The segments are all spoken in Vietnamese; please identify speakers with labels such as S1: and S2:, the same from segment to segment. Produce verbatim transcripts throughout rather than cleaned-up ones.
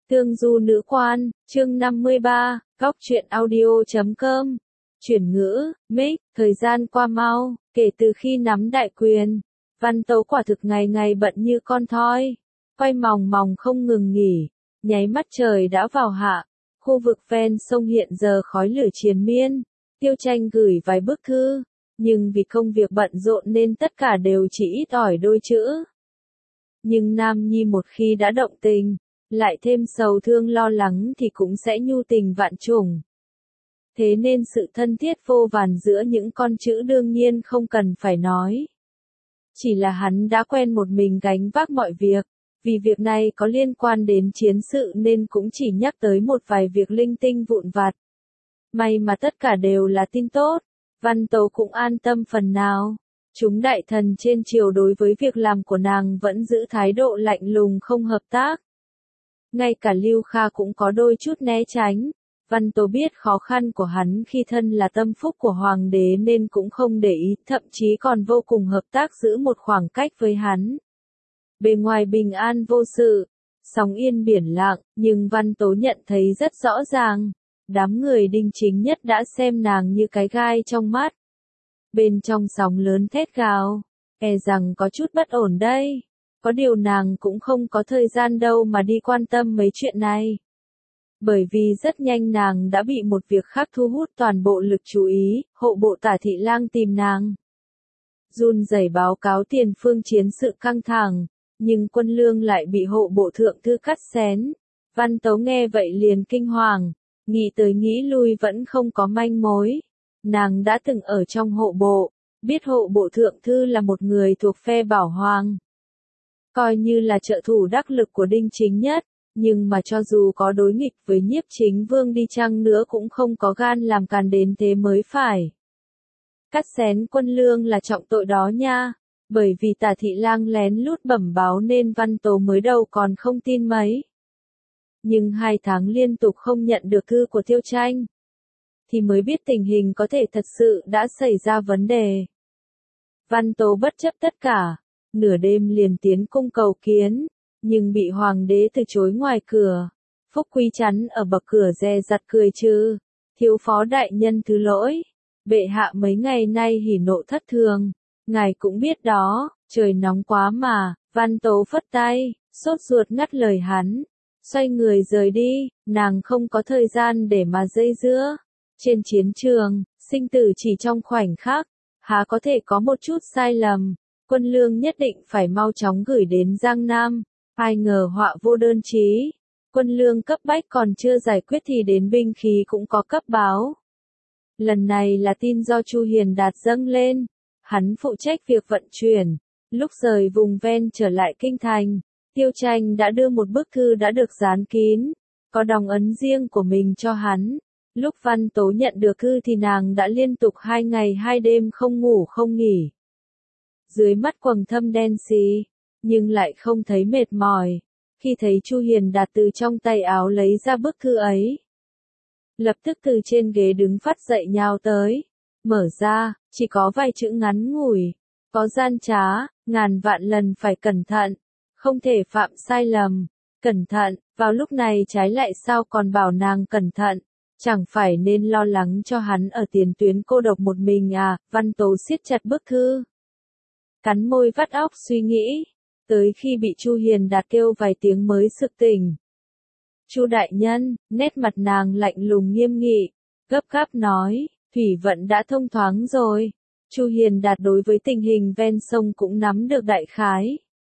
S1: Tương du nữ quan, chương năm mươi ba, góc truyện audio chấm com. Chuyển ngữ, mic, thời gian qua mau, kể từ khi nắm đại quyền, Văn Tấu quả thực ngày ngày bận như con thoi, quay mòng mòng không ngừng nghỉ, nháy mắt trời đã vào hạ, khu vực ven sông hiện giờ khói lửa triền miên, Tiêu Tranh gửi vài bức thư, nhưng vì công việc bận rộn nên tất cả đều chỉ ít ỏi đôi chữ. Nhưng Nam Nhi một khi đã động tình, lại thêm sầu thương lo lắng thì cũng sẽ nhu tình vạn trùng. Thế nên sự thân thiết vô vàn giữa những con chữ đương nhiên không cần phải nói. Chỉ là hắn đã quen một mình gánh vác mọi việc, vì việc này có liên quan đến chiến sự nên cũng chỉ nhắc tới một vài việc linh tinh vụn vặt. May mà tất cả đều là tin tốt, Văn Tấu cũng an tâm phần nào. Chúng đại thần trên triều đối với việc làm của nàng vẫn giữ thái độ lạnh lùng không hợp tác. Ngay cả Lưu Kha cũng có đôi chút né tránh. Văn Tố biết khó khăn của hắn khi thân là tâm phúc của hoàng đế nên cũng không để ý, thậm chí còn vô cùng hợp tác giữ một khoảng cách với hắn. Bề ngoài bình an vô sự, sóng yên biển lặng, nhưng Văn Tố nhận thấy rất rõ ràng, đám người đinh chính nhất đã xem nàng như cái gai trong mắt. Bên trong sóng lớn thét gào, e rằng có chút bất ổn đây. Có điều nàng cũng không có thời gian đâu mà đi quan tâm mấy chuyện này. Bởi vì rất nhanh nàng đã bị một việc khác thu hút toàn bộ lực chú ý, hộ bộ Tả Thị Lang tìm nàng. Run rẩy báo cáo tiền phương chiến sự căng thẳng, nhưng quân lương lại bị hộ bộ thượng thư cắt xén. Văn Tấu nghe vậy liền kinh hoàng, nghĩ tới nghĩ lui vẫn không có manh mối. Nàng đã từng ở trong hộ bộ, biết hộ bộ thượng thư là một người thuộc phe Bảo Hoàng. Coi như là trợ thủ đắc lực của Đinh Chính Nhất, nhưng mà cho dù có đối nghịch với Nhiếp Chính Vương đi chăng nữa cũng không có gan làm càn đến thế mới phải. Cắt xén quân lương là trọng tội đó nha, bởi vì Tả Thị Lang lén lút bẩm báo nên Văn Tố mới đầu còn không tin mấy. Nhưng hai tháng liên tục không nhận được thư của Tiêu Tranh, thì mới biết tình hình có thể thật sự đã xảy ra vấn đề. Văn Tố bất chấp tất cả, nửa đêm liền tiến cung cầu kiến, nhưng bị hoàng đế từ chối ngoài cửa. Phúc Quý chắn ở bậc cửa dè dặt cười trừ, thiếu phó đại nhân thứ lỗi, bệ hạ mấy ngày nay hỉ nộ thất thường, ngài cũng biết đó, trời nóng quá mà. Văn Tố phất tay, sốt ruột ngắt lời hắn, xoay người rời đi, nàng không có thời gian để mà dây dưa. Trên chiến trường, sinh tử chỉ trong khoảnh khắc, há có thể có một chút sai lầm. Quân lương nhất định phải mau chóng gửi đến Giang Nam. Ai ngờ họa vô đơn chí. Quân lương cấp bách còn chưa giải quyết thì đến binh khí cũng có cấp báo. Lần này là tin do Chu Hiền Đạt dâng lên. Hắn phụ trách việc vận chuyển. Lúc rời vùng ven trở lại kinh thành, Tiêu Tranh đã đưa một bức thư đã được dán kín, có đóng ấn riêng của mình cho hắn. Lúc Văn Tố nhận được thư thì nàng đã liên tục hai ngày hai đêm không ngủ không nghỉ. Dưới mắt quầng thâm đen xì, nhưng lại không thấy mệt mỏi, khi thấy Chu Hiền Đạt từ trong tay áo lấy ra bức thư ấy. Lập tức từ trên ghế đứng phát dậy nhào tới, mở ra, chỉ có vài chữ ngắn ngủi, có gian trá, ngàn vạn lần phải cẩn thận, không thể phạm sai lầm, cẩn thận, vào lúc này trái lại sao còn bảo nàng cẩn thận. Chẳng phải nên lo lắng cho hắn ở tiền tuyến cô độc một mình à. Văn Tố siết chặt bức thư, cắn môi vắt óc suy nghĩ, tới khi bị Chu Hiền Đạt kêu vài tiếng mới sực tỉnh. Chu đại nhân, nét mặt nàng lạnh lùng nghiêm nghị, gấp gáp nói, thủy vận đã thông thoáng rồi. Chu Hiền Đạt đối với tình hình ven sông cũng nắm được đại khái.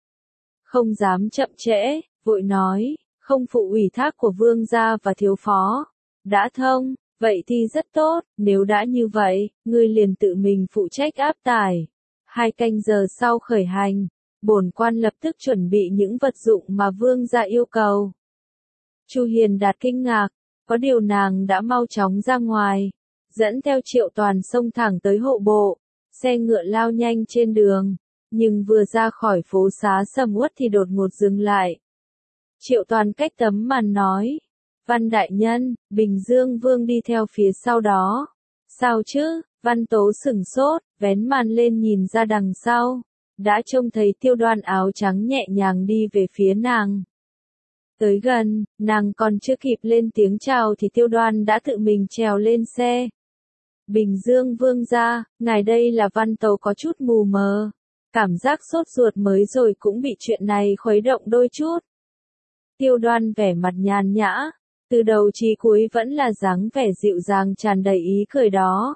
S1: Không dám chậm trễ, vội nói, không phụ ủy thác của vương gia và thiếu phó. Đã thông, vậy thì rất tốt, nếu đã như vậy, ngươi liền tự mình phụ trách áp tải. Hai canh giờ sau khởi hành, bổn quan lập tức chuẩn bị những vật dụng mà vương gia yêu cầu. Chu Hiền Đạt kinh ngạc, có điều nàng đã mau chóng ra ngoài, dẫn theo Triệu Toàn xông thẳng tới hộ bộ, xe ngựa lao nhanh trên đường, nhưng vừa ra khỏi phố xá sầm uất thì đột ngột dừng lại. Triệu Toàn cách tấm màn nói, Văn đại nhân, Bình Dương Vương đi theo phía sau đó. Sao chứ? Văn Tố sửng sốt, vén màn lên nhìn ra đằng sau, đã trông thấy Tiêu Đoan áo trắng nhẹ nhàng đi về phía nàng. Tới gần, nàng còn chưa kịp lên tiếng chào thì Tiêu Đoan đã tự mình trèo lên xe. Bình Dương Vương gia, ngài đây là Văn Tấu có chút mù mờ. Cảm giác sốt ruột mới rồi cũng bị chuyện này khuấy động đôi chút. Tiêu Đoan vẻ mặt nhàn nhã, từ đầu chí cuối vẫn là dáng vẻ dịu dàng tràn đầy ý cười đó.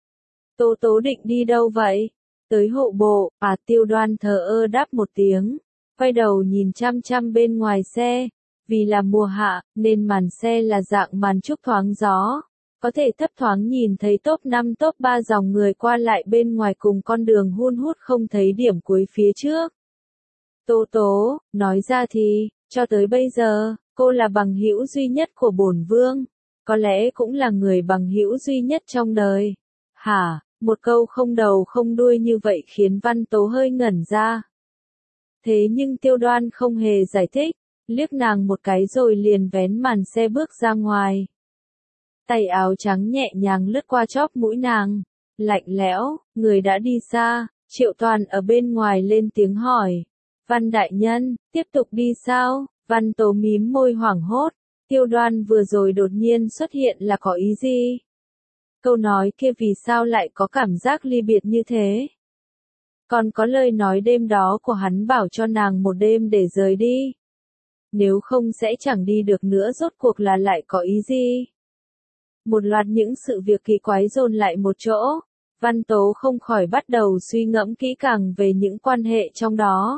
S1: Tố Tố định đi đâu vậy? Tới hộ bộ, à Tiêu Đoan thờ ơ đáp một tiếng, quay đầu nhìn chăm chăm bên ngoài xe, vì là mùa hạ, nên màn xe là dạng màn trúc thoáng gió, có thể thấp thoáng nhìn thấy top năm top ba dòng người qua lại bên ngoài cùng con đường hun hút không thấy điểm cuối phía trước. Tố Tố, nói ra thì, cho tới bây giờ, cô là bằng hữu duy nhất của bổn vương, có lẽ cũng là người bằng hữu duy nhất trong đời. Hả? Một câu không đầu không đuôi như vậy khiến Văn Tố hơi ngẩn ra. Thế nhưng Tiêu Đoan không hề giải thích, liếc nàng một cái rồi liền vén màn xe bước ra ngoài. Tay áo trắng nhẹ nhàng lướt qua chóp mũi nàng, lạnh lẽo, người đã đi xa, Triệu Toàn ở bên ngoài lên tiếng hỏi. Văn đại nhân, tiếp tục đi sao? Văn Tố mím môi hoảng hốt, Tiêu Đoan vừa rồi đột nhiên xuất hiện là có ý gì? Câu nói kia vì sao lại có cảm giác ly biệt như thế? Còn có lời nói đêm đó của hắn bảo cho nàng một đêm để rời đi. Nếu không sẽ chẳng đi được nữa, rốt cuộc là lại có ý gì? Một loạt những sự việc kỳ quái dồn lại một chỗ, Văn Tố không khỏi bắt đầu suy ngẫm kỹ càng về những quan hệ trong đó.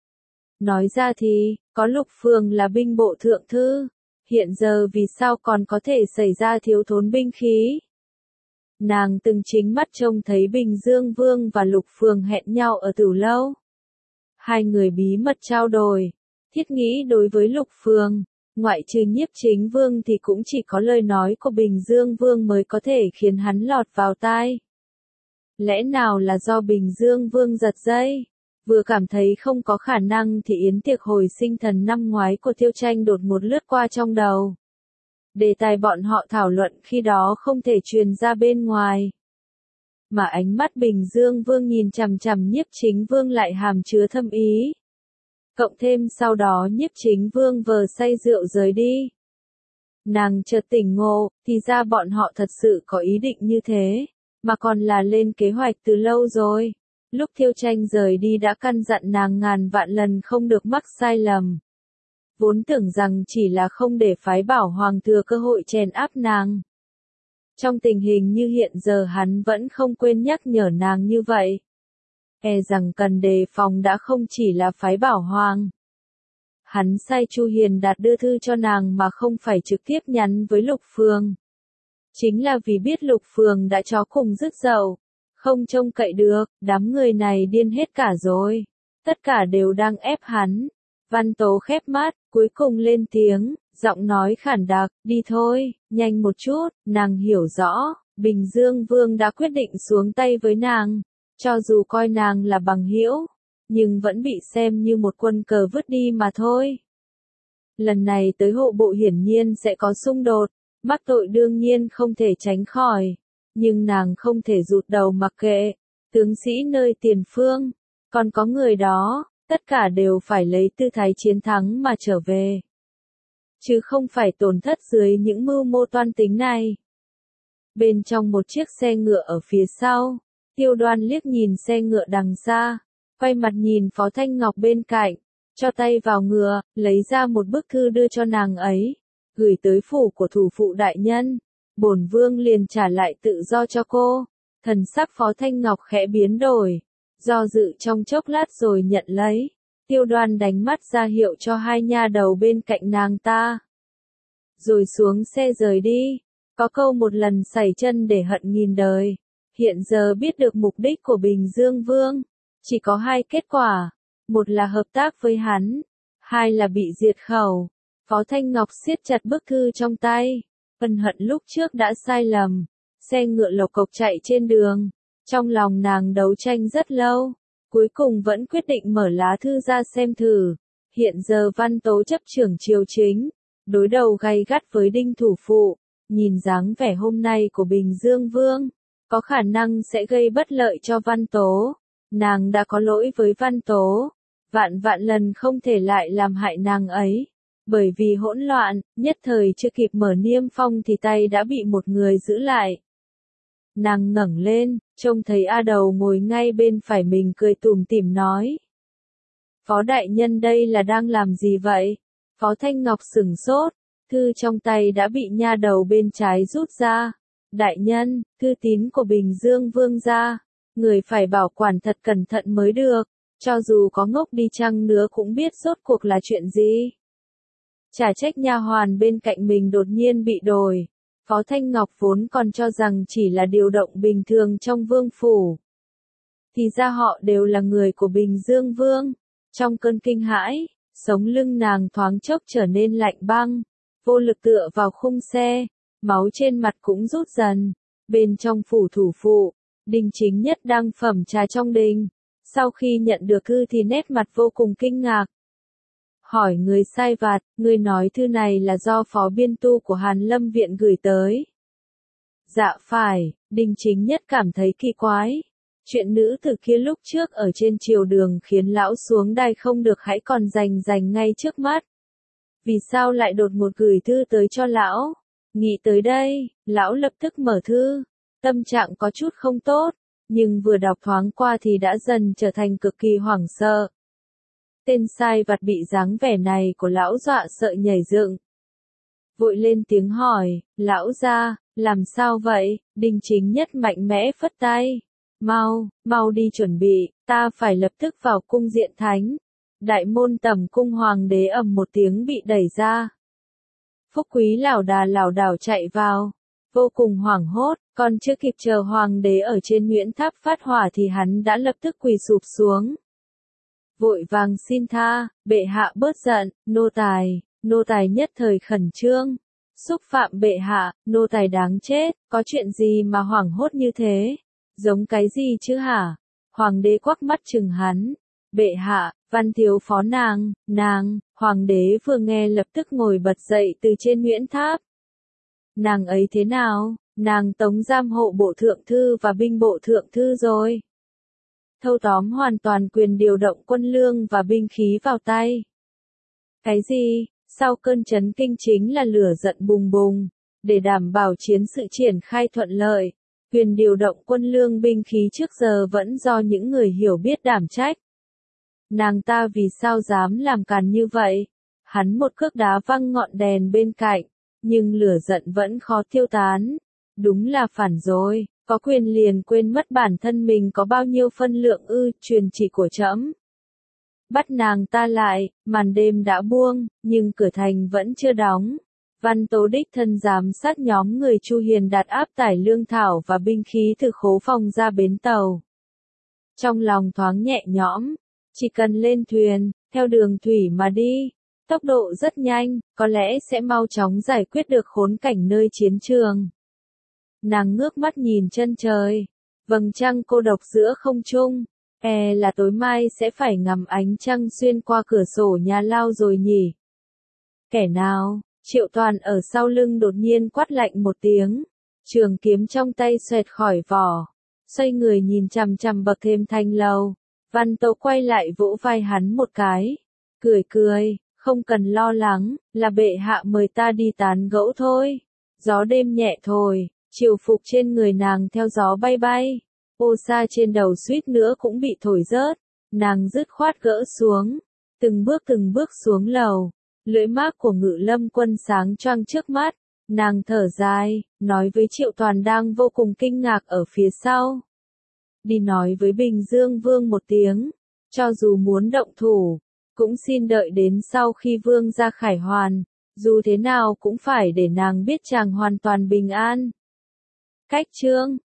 S1: Nói ra thì, có Lục Phường là binh bộ thượng thư, hiện giờ vì sao còn có thể xảy ra thiếu thốn binh khí? Nàng từng chính mắt trông thấy Bình Dương Vương và Lục Phường hẹn nhau ở Tử Lâu. Hai người bí mật trao đổi, thiết nghĩ đối với Lục Phường, ngoại trừ Nhiếp Chính Vương thì cũng chỉ có lời nói của Bình Dương Vương mới có thể khiến hắn lọt vào tai. Lẽ nào là do Bình Dương Vương giật dây? Vừa cảm thấy không có khả năng thì yến tiệc hồi sinh thần năm ngoái của Tiêu Tranh đột một lướt qua trong đầu. Đề tài bọn họ thảo luận khi đó không thể truyền ra bên ngoài. Mà ánh mắt Bình Dương Vương nhìn chằm chằm Nhiếp Chính Vương lại hàm chứa thâm ý. Cộng thêm sau đó Nhiếp Chính Vương vờ say rượu rời đi. Nàng chợt tỉnh ngộ, thì ra bọn họ thật sự có ý định như thế, mà còn là lên kế hoạch từ lâu rồi. Lúc Tiêu Tranh rời đi đã căn dặn nàng ngàn vạn lần không được mắc sai lầm. Vốn tưởng rằng chỉ là không để phái Bảo Hoàng thừa cơ hội chèn áp nàng. Trong tình hình như hiện giờ hắn vẫn không quên nhắc nhở nàng như vậy. E rằng cần đề phòng đã không chỉ là phái Bảo Hoàng. Hắn sai Chu Hiền Đạt đưa thư cho nàng mà không phải trực tiếp nhắn với Lục Phường. Chính là vì biết Lục Phường đã chó cùng rứt dậu. Không trông cậy được, đám người này điên hết cả rồi. Tất cả đều đang ép hắn. Văn Tố khép mắt, cuối cùng lên tiếng, giọng nói khản đặc, đi thôi, nhanh một chút, nàng hiểu rõ, Bình Dương Vương đã quyết định xuống tay với nàng. Cho dù coi nàng là bằng hữu, nhưng vẫn bị xem như một quân cờ vứt đi mà thôi. Lần này tới hộ bộ hiển nhiên sẽ có xung đột, mắc tội đương nhiên không thể tránh khỏi. Nhưng nàng không thể rụt đầu mặc kệ, tướng sĩ nơi tiền phương, còn có người đó, tất cả đều phải lấy tư thái chiến thắng mà trở về. Chứ không phải tổn thất dưới những mưu mô toan tính này. Bên trong một chiếc xe ngựa ở phía sau, Tiêu Đoan liếc nhìn xe ngựa đằng xa, quay mặt nhìn Phó Thanh Ngọc bên cạnh, cho tay vào ngựa, lấy ra một bức thư đưa cho nàng ấy, gửi tới phủ của thủ phụ đại nhân. Bổn vương liền trả lại tự do cho cô. Thần sắc Phó Thanh Ngọc khẽ biến đổi, do dự trong chốc lát rồi nhận lấy. Tiêu Đoan đánh mắt ra hiệu cho hai nha đầu bên cạnh nàng ta. Rồi xuống xe rời đi. Có câu một lần sẩy chân để hận nghìn đời. Hiện giờ biết được mục đích của Bình Dương Vương. Chỉ có hai kết quả. Một là hợp tác với hắn. Hai là bị diệt khẩu. Phó Thanh Ngọc siết chặt bức thư trong tay. Ân hận lúc trước đã sai lầm. Xe ngựa lộc cộc chạy trên đường. Trong lòng nàng đấu tranh rất lâu. Cuối cùng vẫn quyết định mở lá thư ra xem thử. Hiện giờ Văn Tố chấp trưởng triều chính. Đối đầu gay gắt với Đinh thủ phụ. Nhìn dáng vẻ hôm nay của Bình Dương Vương. Có khả năng sẽ gây bất lợi cho Văn Tố. Nàng đã có lỗi với Văn Tố. Vạn vạn lần không thể lại làm hại nàng ấy. Bởi vì hỗn loạn, nhất thời chưa kịp mở niêm phong thì tay đã bị một người giữ lại. Nàng ngẩng lên, trông thấy A Đầu ngồi ngay bên phải mình cười tủm tỉm nói. Phó đại nhân đây là đang làm gì vậy? Phó Thanh Ngọc sửng sốt, thư trong tay đã bị nha đầu bên trái rút ra. Đại nhân, thư tín của Bình Dương Vương gia, người phải bảo quản thật cẩn thận mới được, cho dù có ngốc đi chăng nữa cũng biết rốt cuộc là chuyện gì. Chả trách nha hoàn bên cạnh mình đột nhiên bị đổi. Phó Thanh Ngọc vốn còn cho rằng chỉ là điều động bình thường trong vương phủ. Thì ra họ đều là người của Bình Dương Vương. Trong cơn kinh hãi, sống lưng nàng thoáng chốc trở nên lạnh băng, vô lực tựa vào khung xe, máu trên mặt cũng rút dần. Bên trong phủ thủ phụ, Đinh Chính Nhất đang phẩm trà trong đình. Sau khi nhận được thư thì nét mặt vô cùng kinh ngạc. Hỏi người sai vặt, người nói thư này là do phó biên tu của Hàn Lâm Viện gửi tới. Dạ phải, Đinh Chính Nhất cảm thấy kỳ quái. Chuyện nữ tử kia lúc trước ở trên triều đường khiến lão xuống đài không được hãy còn rành rành ngay trước mắt. Vì sao lại đột ngột gửi thư tới cho lão? Nghĩ tới đây, lão lập tức mở thư. Tâm trạng có chút không tốt, nhưng vừa đọc thoáng qua thì đã dần trở thành cực kỳ hoảng sợ. Tên sai vặt bị dáng vẻ này của lão dọa sợ nhảy dựng. Vội lên tiếng hỏi, lão gia, làm sao vậy? Đinh Chính Nhất mạnh mẽ phất tay. Mau, mau đi chuẩn bị, ta phải lập tức vào cung diện thánh. Đại môn tầm cung hoàng đế ầm một tiếng bị đẩy ra. Phúc Quý lảo đà lảo đảo chạy vào, vô cùng hoảng hốt, còn chưa kịp chờ hoàng đế ở trên Nguyễn Tháp phát hỏa thì hắn đã lập tức quỳ sụp xuống. Vội vàng xin tha, bệ hạ bớt giận, nô tài, nô tài nhất thời khẩn trương. Xúc phạm bệ hạ, nô tài đáng chết, có chuyện gì mà hoảng hốt như thế? Giống cái gì chứ hả? Hoàng đế quắc mắt chừng hắn. Bệ hạ, văn thiếu phó nàng, nàng, hoàng đế vừa nghe lập tức ngồi bật dậy từ trên Nguyễn Tháp. Nàng ấy thế nào? Nàng tống giam hộ bộ thượng thư và binh bộ thượng thư rồi. Thâu tóm hoàn toàn quyền điều động quân lương và binh khí vào tay. Cái gì? Sau cơn chấn kinh chính là lửa giận bùng bùng. Để đảm bảo chiến sự triển khai thuận lợi, quyền điều động quân lương binh khí trước giờ vẫn do những người hiểu biết đảm trách. Nàng ta vì sao dám làm càn như vậy? Hắn một cước đá văng ngọn đèn bên cạnh, nhưng lửa giận vẫn khó tiêu tán. Đúng là phản rồi, có quyền liền quên mất bản thân mình có bao nhiêu phân lượng ư, truyền chỉ của trẫm. Bắt nàng ta lại, màn đêm đã buông, nhưng cửa thành vẫn chưa đóng. Văn Tố đích thân giám sát nhóm người Chu Hiền Đạt áp tải lương thảo và binh khí từ khố phòng ra bến tàu. Trong lòng thoáng nhẹ nhõm, chỉ cần lên thuyền, theo đường thủy mà đi, tốc độ rất nhanh, có lẽ sẽ mau chóng giải quyết được khốn cảnh nơi chiến trường. Nàng ngước mắt nhìn chân trời, vầng trăng cô độc giữa không trung, e là tối mai sẽ phải ngắm ánh trăng xuyên qua cửa sổ nhà lao rồi nhỉ. Kẻ nào? Triệu Toàn ở sau lưng đột nhiên quát lạnh một tiếng, trường kiếm trong tay xoẹt khỏi vỏ, xoay người nhìn chằm chằm bậc thềm thanh lầu. Văn Tố quay lại vỗ vai hắn một cái, cười cười, không cần lo lắng, là bệ hạ mời ta đi tán gẫu thôi. Gió đêm nhẹ thổi, triều phục trên người nàng theo gió bay bay, ô sa trên đầu suýt nữa cũng bị thổi rớt, nàng dứt khoát gỡ xuống, từng bước từng bước xuống lầu. Lưỡi mác của Ngự Lâm Quân sáng choang trước mắt, nàng thở dài, nói với Triệu Toàn đang vô cùng kinh ngạc ở phía sau. Đi nói với Bình Dương Vương một tiếng, cho dù muốn động thủ, cũng xin đợi đến sau khi Vương ra khải hoàn, dù thế nào cũng phải để nàng biết chàng hoàn toàn bình an. Cách chương